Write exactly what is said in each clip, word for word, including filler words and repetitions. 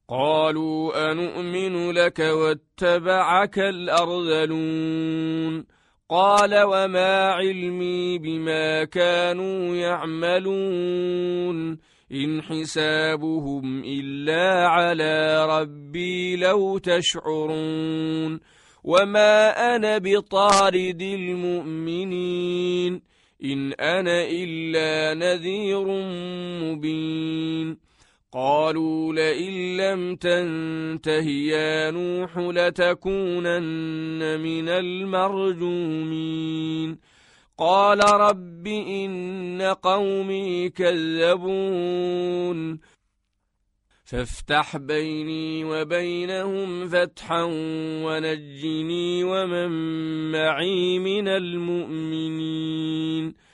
قالوا أنؤمن لك واتبعك الأرذلون قال وما علمي بما كانوا يعملون إن حسابهم إلا على ربي لو تشعرون وما أنا بطارد المؤمنين إن أنا إلا نذير مبين قالوا لئن لم تنته يا نوح لتكونن من المرجومين قال رب إن قومي كذبون فافتح بيني وبينهم فتحا ونجني ومن معي من المؤمنين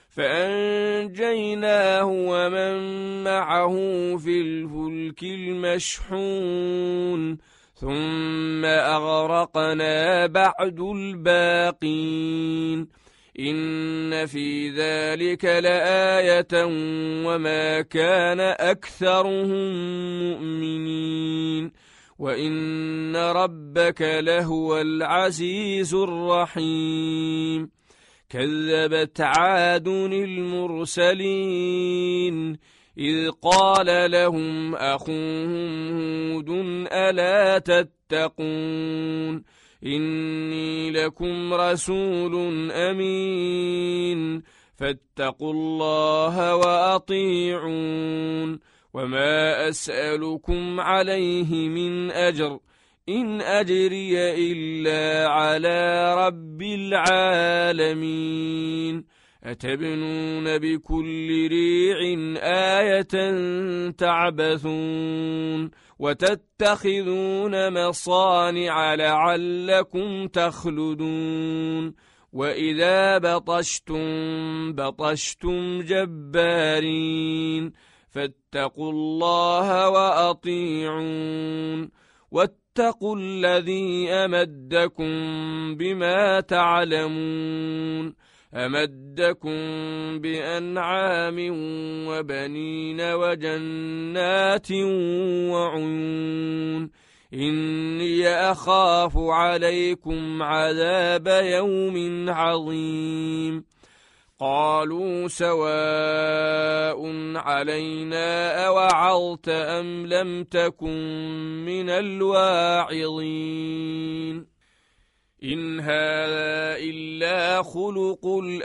فأنجيناه ومن معه في الفلك المشحون ثم أغرقنا بعد الباقين إن في ذلك لآية وما كان أكثرهم مؤمنين وإن ربك لهو العزيز الرحيم كذبت عاد المرسلين إذ قال لهم أخوهم هود ألا تتقون إني لكم رسول أمين فاتقوا الله وأطيعون وما أسألكم عليه من أجر إن أجري إلا على رب العالمين أتبنون بكل ريع آية تعبثون وتتخذون مصانع لعلكم تخلدون وإذا بطشتم بطشتم جبارين فاتقوا الله وأطيعون واتقوا الذي أمدكم بما تعلمون أمدكم بأنعام وبنين وجنات وعيون إني أخاف عليكم عذاب يوم عظيم قالوا سواء علينا أوعظت أم لم تكن من الواعظين إن هذا إلا خلق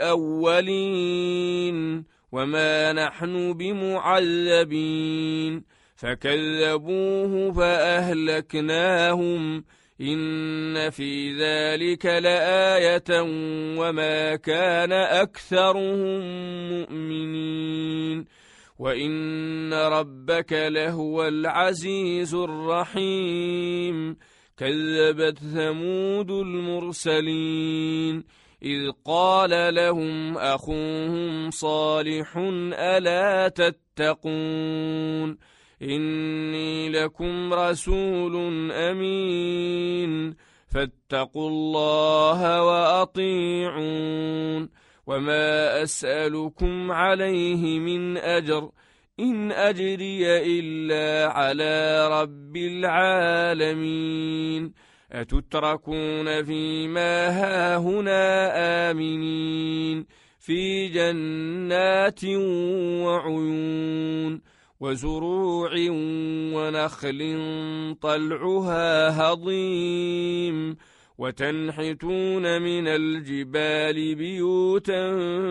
الأولين وما نحن بمعذبين فكذبوه فأهلكناهم إن في ذلك لآية وما كان أكثرهم مؤمنين وإن ربك لهو العزيز الرحيم كذبت ثمود المرسلين إذ قال لهم أخوهم صالح ألا تتقون إني لكم رسول أمين فاتقوا الله وأطيعون وما أسألكم عليه من أجر إن أجري إلا على رب العالمين أتتركون فيما هاهنا آمنين في جنات وعيون وزروع ونخل طلعها هضيم وتنحتون من الجبال بيوتا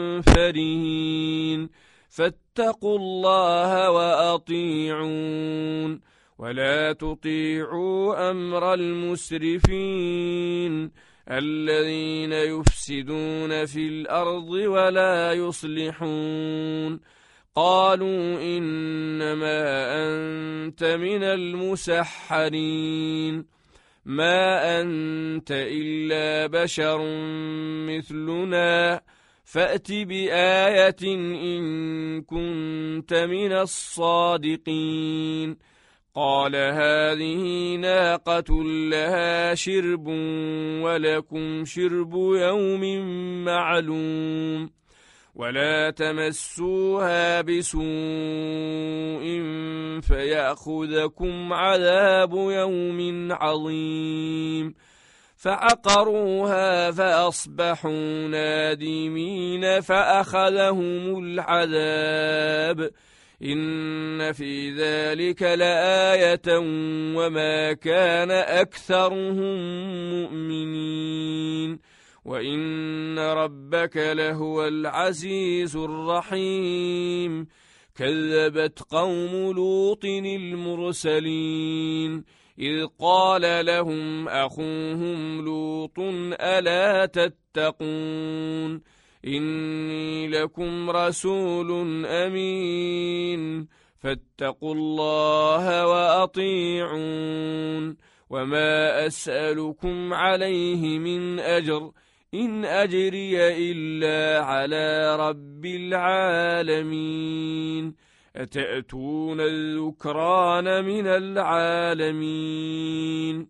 فرهين فاتقوا الله وأطيعون ولا تطيعوا أمر المسرفين الذين يفسدون في الأرض ولا يصلحون قالوا إنما أنت من المسحرين ما أنت إلا بشر مثلنا فأت بآية إن كنت من الصادقين قال هذه ناقة لها شرب ولكم شرب يوم معلوم ولا تمسوها بسوء فيأخذكم عذاب يوم عظيم فعقروها فأصبحوا نادمين فأخذهم العذاب إن في ذلك لآية وما كان أكثرهم مؤمنين وإن ربك لهو العزيز الرحيم كذبت قوم لوط المرسلين إذ قال لهم أخوهم لوط ألا تتقون إني لكم رسول أمين فاتقوا الله وأطيعون وما أسألكم عليه من أجر إن أجري إلا على رب العالمين أتأتون الذكران من العالمين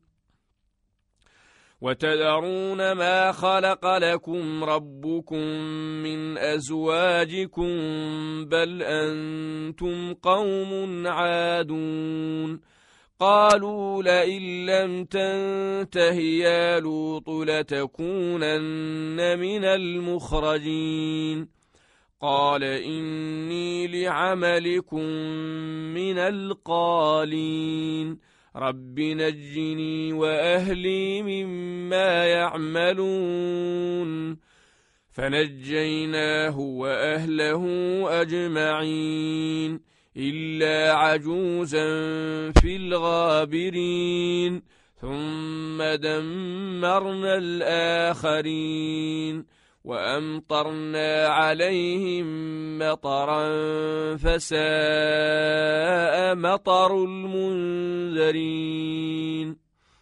وتذرون ما خلق لكم ربكم من أزواجكم بل أنتم قوم عادون قالوا لئن لم تنته يا لوط لتكونن من المخرجين قال إني لعملكم من القالين رب نجني وأهلي مما يعملون فنجيناه وأهله أجمعين إلا عجوزا في الغابرين ثم دمرنا الآخرين وأمطرنا عليهم مطرا فساء مطر المنذرين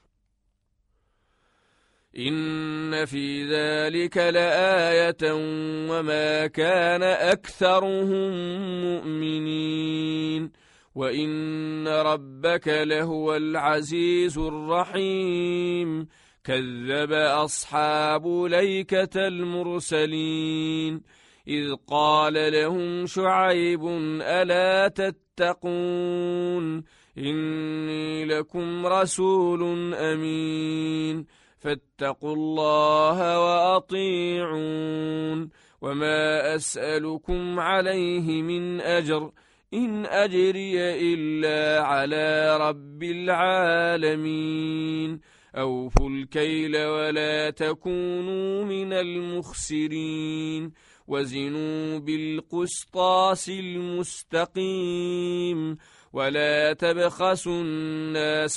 إن في ذلك لآية وما كان أكثرهم مؤمنين وإن ربك لهو العزيز الرحيم كذب أصحاب ليكة المرسلين إذ قال لهم شعيب ألا تتقون إني لكم رسول أمين فاتقوا الله وأطيعون وما أسألكم عليه من أجر إن أجري إلا على رب العالمين أوفوا الكيل ولا تكونوا من المخسرين وزنوا بالقسطاس المستقيم ولا تبخسوا الناس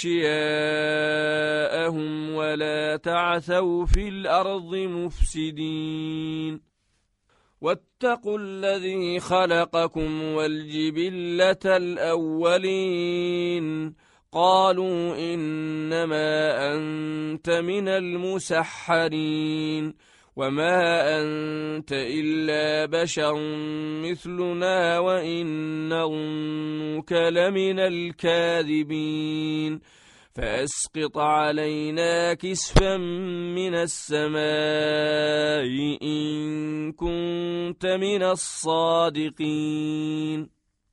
أشياءهم ولا تعثوا في الأرض مفسدين واتقوا الذي خلقكم والجبلة الأولين قالوا إنما أنت من المسحرين وما أنت إلا بشر مثلنا وإن نظنك لمن الكاذبين فأسقط علينا كسفا من السماء إن كنت من الصادقين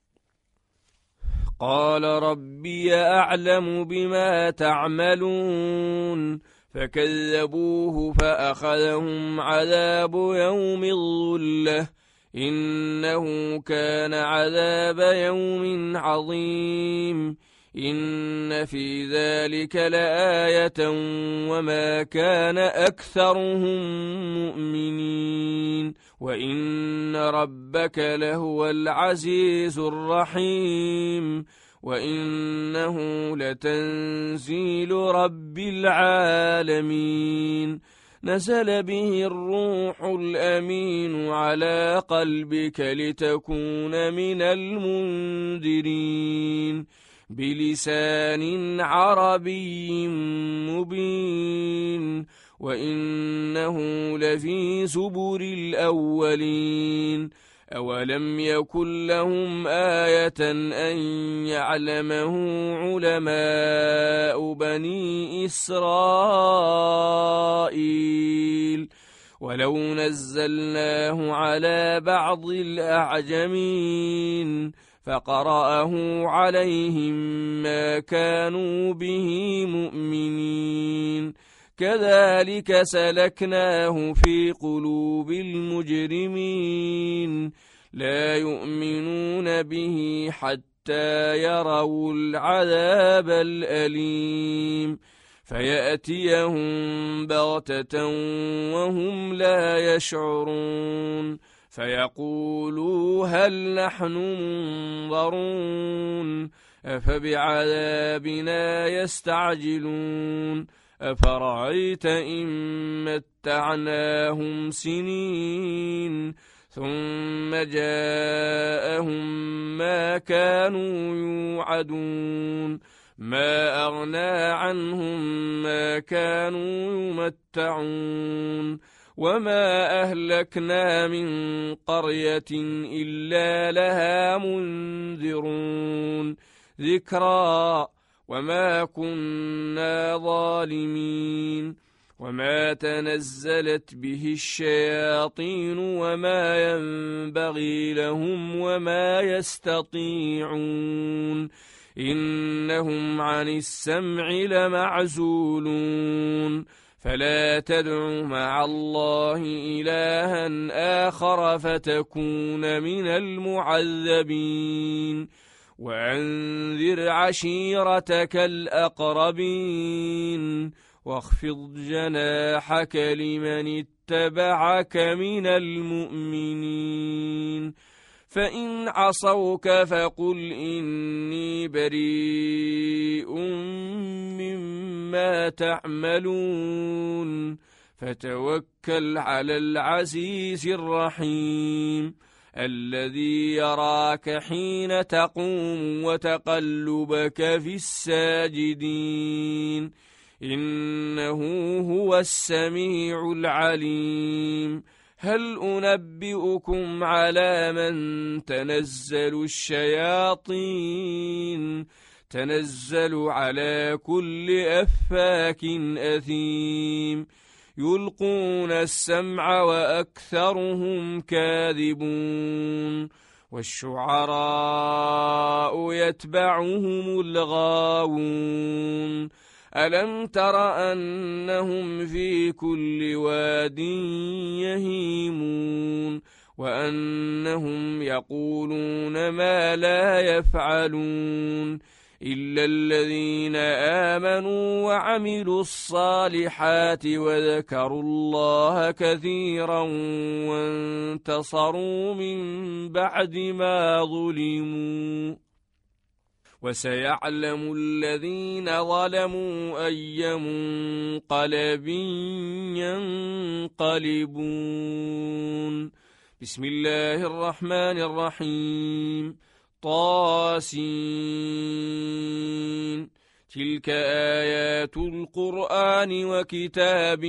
قال ربي أعلم بما تعملون فكذبوه فأخذهم عذاب يوم الظلة إنه كان عذاب يوم عظيم إن في ذلك لآية وما كان أكثرهم مؤمنين وإن ربك لهو العزيز الرحيم وإنه لتنزيل رب العالمين نزل به الروح الأمين على قلبك لتكون من المنذرين بلسان عربي مبين وإنه لفي زبر الأولين أولم يكن لهم آية أن يعلمه علماء بني إسرائيل ولو نزلناه على بعض الأعجمين فقرأه عليهم ما كانوا به مؤمنين كذلك سلكناه في قلوب المجرمين لا يؤمنون به حتى يروا العذاب الأليم فيأتيهم بغتة وهم لا يشعرون فيقولوا هل نحن منظرون أفبعذابنا يستعجلون أفرأيت إن متعناهم سنين ثم جاءهم ما كانوا يوعدون ما أغنى عنهم ما كانوا يمتعون وما أهلكنا من قرية إلا لها منذرون ذكرى وما كنا ظالمين وما تنزلت به الشياطين وما ينبغي لهم وما يستطيعون إنهم عن السمع لمعزولون فلا تدع مع الله إلها آخر فتكون من المعذبين وأنذر عشيرتك الأقربين واخفض جناحك لمن اتبعك من المؤمنين فإن عصوك فقل إني بريء مما تعملون فتوكل على العزيز الرحيم الذي يراك حين تقوم وتقلبك في الساجدين إنه هو السميع العليم هل أنبئكم على من تنزل الشياطين تنزل على كل أفاك أثيم يلقون السمع وأكثرهم كاذبون والشعراء يتبعهم الغاوون ألم تر أنهم في كل واد يهيمون وأنهم يقولون ما لا يفعلون إلا الذين آمنوا وعملوا الصالحات وذكروا الله كثيرا وانتصروا من بعد ما ظلموا وسيعلم الذين ظلموا أي منقلب ينقلبون بسم الله الرحمن الرحيم طاسين تلك آيات القرآن وكتاب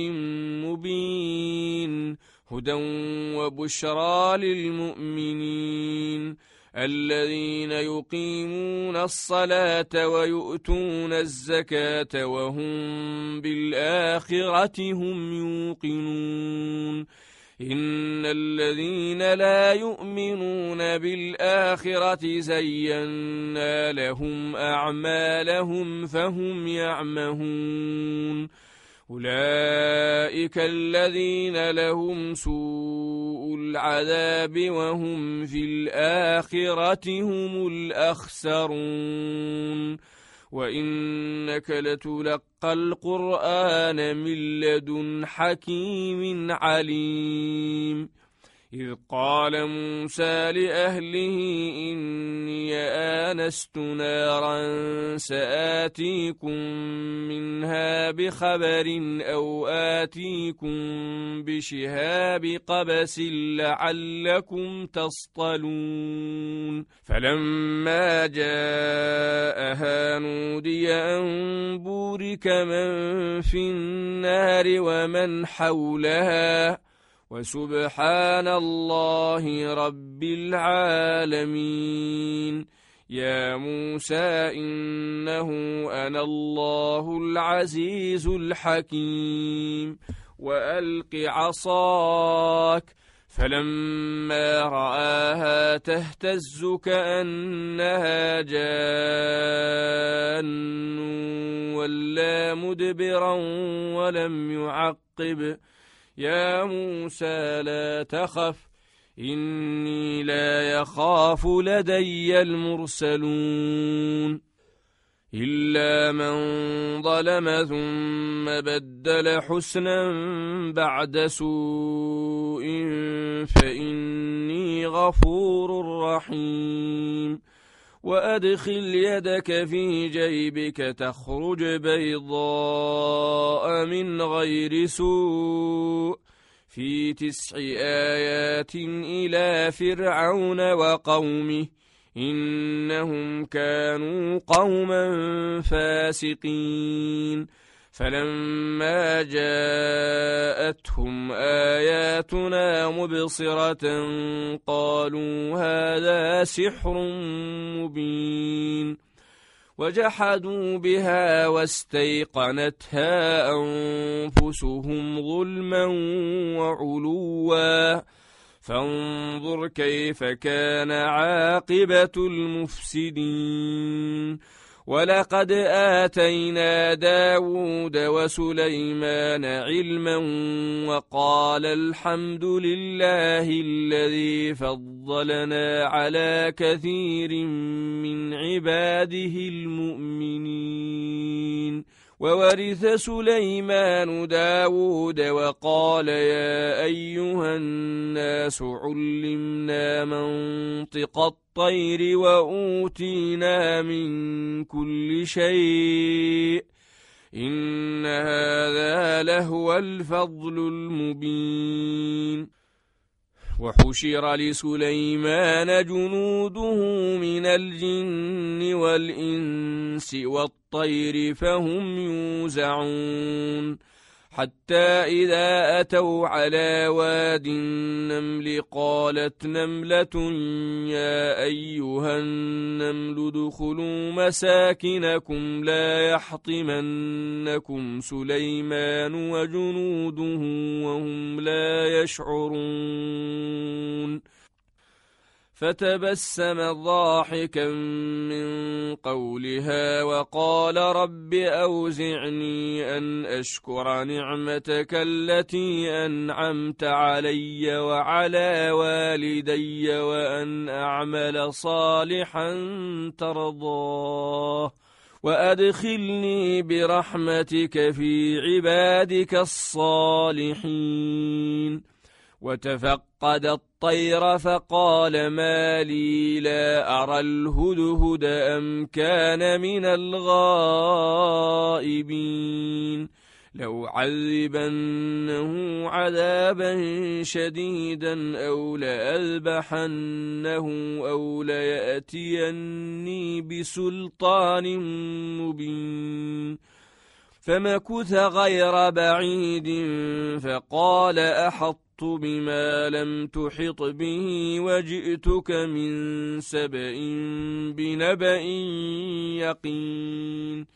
مبين هدى وبشرى للمؤمنين الذين يقيمون الصلاة ويؤتون الزكاة وهم بالآخرة هم يوقنون إن الذين لا يؤمنون بالآخرة زينا لهم أعمالهم فهم يعمهون أولئك الذين لهم سوء العذاب وهم في الآخرة هم الأخسرون وإنك لتلقى القرآن من لدن حكيم عليم إذ قال موسى لأهله إني آنست نارا سآتيكم منها بخبر أو آتيكم بشهاب قبس لعلكم تصطلون فلما جاءها نودي أن بورك من في النار ومن حولها وسبحان الله رب العالمين يا موسى إنه أنا الله العزيز الحكيم وألق عصاك. فلما رآها تهتز كأنها جان ولا مدبرا ولم يعقب. يا موسى لا تخف إني لا يخاف لدي المرسلون إلا من ظلم ثم بدل حسنا بعد سوء فإني غفور رحيم. وأدخل يدك في جيبك تخرج بيضاء من غير سوء في تسع آيات إلى فرعون وقومه إنهم كانوا قوما فاسقين. فلما جاءتهم آياتنا مبصرة قالوا هذا سحر مبين. وجحدوا بها واستيقنتها أنفسهم ظلما وعلوا فانظر كيف كان عاقبة المفسدين. ولقد آتينا داود وسليمان علما وقال الحمد لله الذي فضلنا على كثير من عباده المؤمنين. وورث سليمان داود وقال يا أيها الناس علمنا منطق الطير وأوتينا من كل شيء إن هذا لهو الفضل المبين. وحشر لسليمان جنوده من الجن والإنس والطير فهم يوزعون حتى إذا أتوا على واد النمل قالت نملة يا أيها النمل ادخلوا مساكنكم لا يحطمنكم سليمان وجنوده وهم لا يشعرون. فتبسم ضاحكا من قولها وقال رب أوزعني أن أشكر نعمتك التي أنعمت علي وعلى والدي وأن أعمل صالحا ترضاه وأدخلني برحمتك في عبادك الصالحين. وتفقد الطير فقال ما لي لا أرى الهدهد أم كان من الغائبين لو عذبنه عذابا شديدا أو لأذبحنه أو ليأتيني بسلطان مبين. فمكث غير بعيد فقال أحط بما لم تحط به وجئتك من سبأ بنبأ يقين.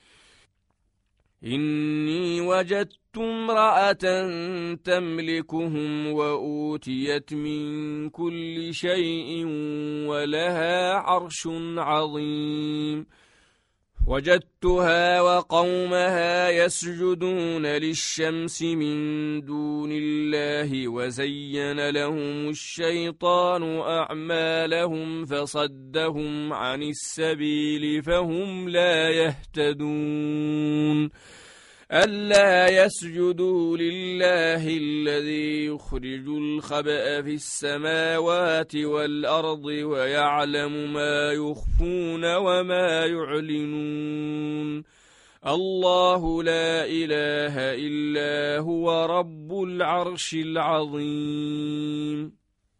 إني وجدت امرأة تملكهم وأوتيت من كل شيء ولها عرش عظيم. وجدتها وقومها يسجدون للشمس من دون الله وزين لهم الشيطان أعمالهم فصدهم عن السبيل فهم لا يهتدون. ألا يسجدوا لله الذي يخرج الخبأ في السماوات والأرض ويعلم ما يخفون وما يعلنون. الله لا إله إلا هو رب العرش العظيم.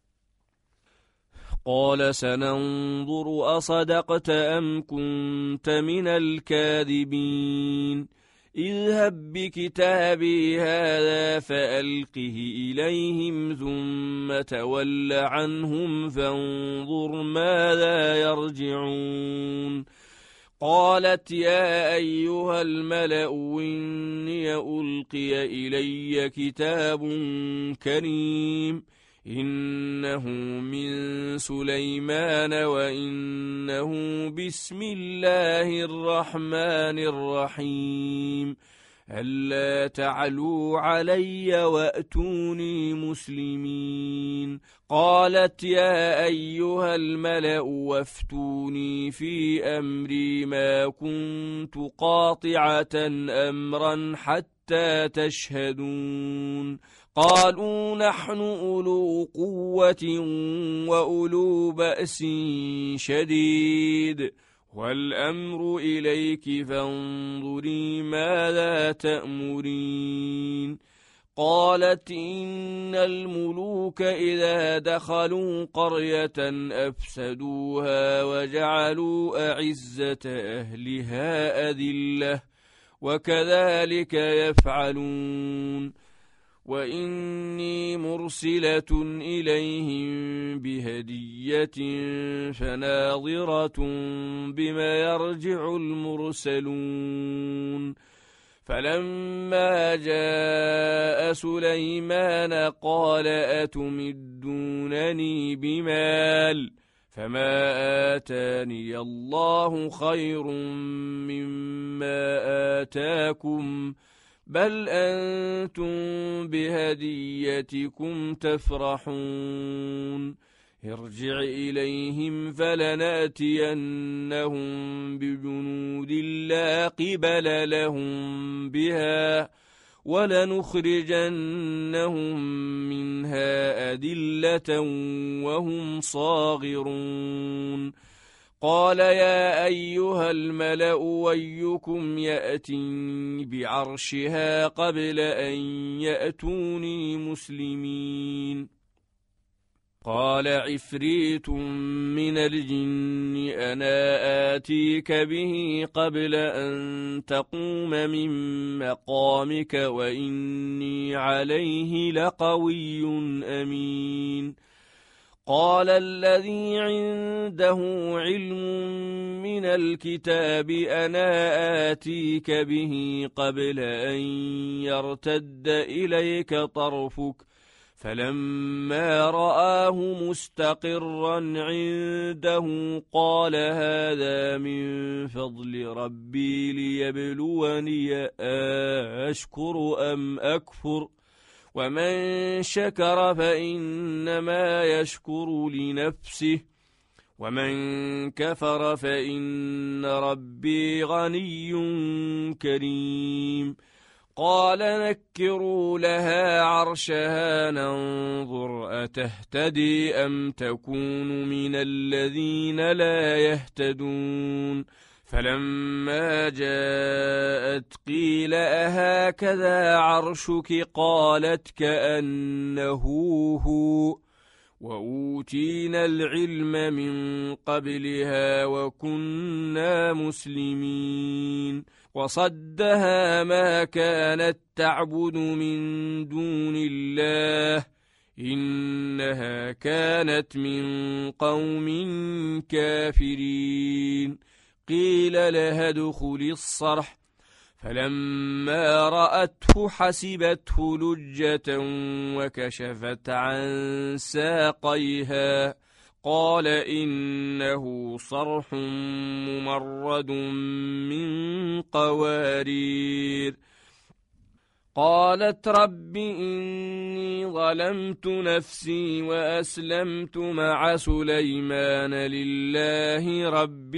قال سننظر أصدقت أم كنت من الكاذبين. اذهب بكتابي هذا فألقه إليهم ثم تول عنهم فانظر ماذا يرجعون. قالت يا أيها الملأ إني ألقي إلي كتاب كريم إنه من سليمان وإنه بسم الله الرحمن الرحيم ألا تعلوا علي وأتوني مسلمين. قالت يا أيها الملأ وافتوني في أمري ما كنت قاطعة أمرا حتى تشهدون. قالوا نحن أولو قوة وأولو بأس شديد والأمر إليك فانظري ماذا تأمرين. قالت إن الملوك إذا دخلوا قرية أفسدوها وجعلوا أعزة أهلها أذلة وكذلك يفعلون وإني مرسلة إليهم بهدية فناظرة بما يرجع المرسلون. فلما جاء سليمان قال أتمدونني بمال فما آتاني الله خير مما آتاكم بل أنتم بهديتكم تفرحون. ارجع إليهم فلنأتينهم بجنود لا قبل لهم بها ولنخرجنهم منها أذلة وهم صاغرون. قال يا أيها الملأ أيكم يأتي بعرشها قبل أن يأتوني مسلمين. قال عفريت من الجن أنا آتيك به قبل أن تقوم من مقامك وإني عليه لقوي أمين. قال الذي عنده علم من الكتاب أنا آتيك به قبل أن يرتد إليك طرفك فلما رآه مستقرا عنده قال هذا من فضل ربي ليبلوني أشكر أم أكفر ومن شكر فإنما يشكر لنفسه ومن كفر فإن ربي غني كريم. قال نكروا لها عرشها ننظر أتهتدي أم تكون من الذين لا يهتدون. فلما جاءت قيل أهكذا عرشك قالت كأنه هو وأوتينا العلم من قبلها وكنا مسلمين. وصدها ما كانت تعبد من دون الله إنها كانت من قوم كافرين. قيل لها ادخل الصرح فلما رأته حسبته لجة وكشفت عن ساقيها قال إنه صرح ممرد من قوارير. قالت رب إني ظلمت نفسي وأسلمت مع سليمان لله رب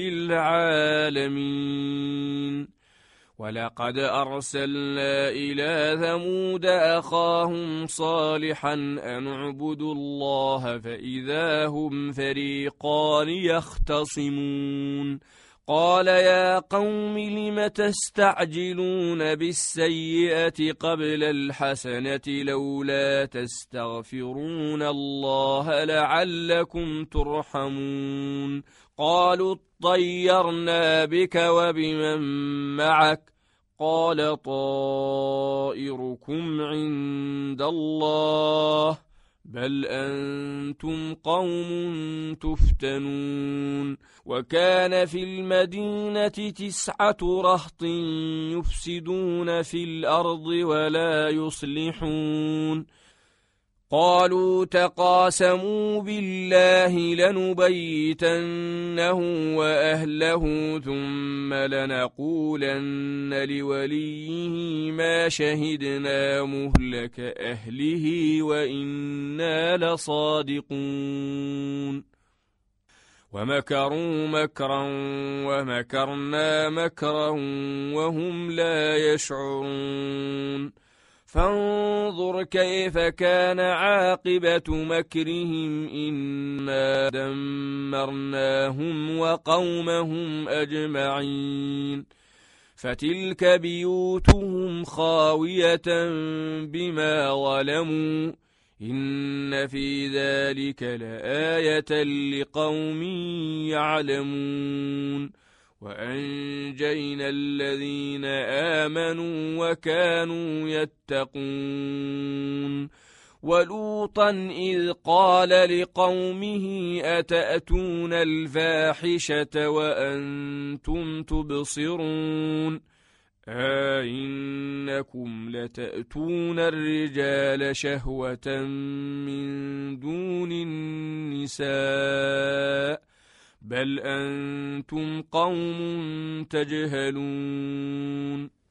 العالمين. ولقد أرسلنا إلى ثمود أخاهم صالحا أن اعبدوا الله فإذا هم فريقان يختصمون. قال يا قوم لم تستعجلون بالسيئة قبل الحسنة لولا تستغفرون الله لعلكم ترحمون. قالوا اطيرنا بك وبمن معك قال طائركم عند الله بل أنتم قوم تفتنون وكان في المدينة تسعة رهط يفسدون في الأرض ولا يصلحون قالوا تقاسموا بالله لنبيتنه وأهله ثم لنقولن لوليه ما شهدنا مهلك أهله وإنا لصادقون ومكروا مكرا ومكرنا مكرا وهم لا يشعرون فانظر كيف كان عاقبة مكرهم إنا دمرناهم وقومهم أجمعين فتلك بيوتهم خاوية بما ظلموا إن في ذلك لآية لقوم يعلمون وأنجينا الذين آمنوا وكانوا يتقون ولوطا إذ قال لقومه أتأتون الفاحشة وأنتم تبصرون أئنكم لتأتون الرجال شهوة من دون النساء بل أنتم قوم تجهلون